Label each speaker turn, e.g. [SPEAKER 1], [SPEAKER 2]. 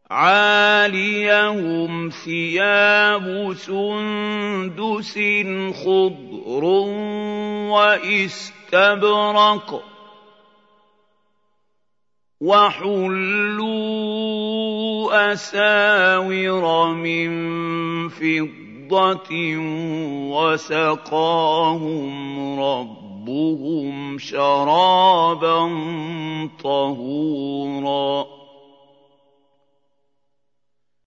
[SPEAKER 1] عَالِيَهُمْ ثِيَابُ سُندُسٍ خُضْرٌ وَإِسْتَبْرَقٌ ۖ وَحُلُّوا أَسَاوِرَ مِن فِضَّةٍ وَسَقَاهُمْ رَبُّهُمْ شَرَابًا طَهُورًا.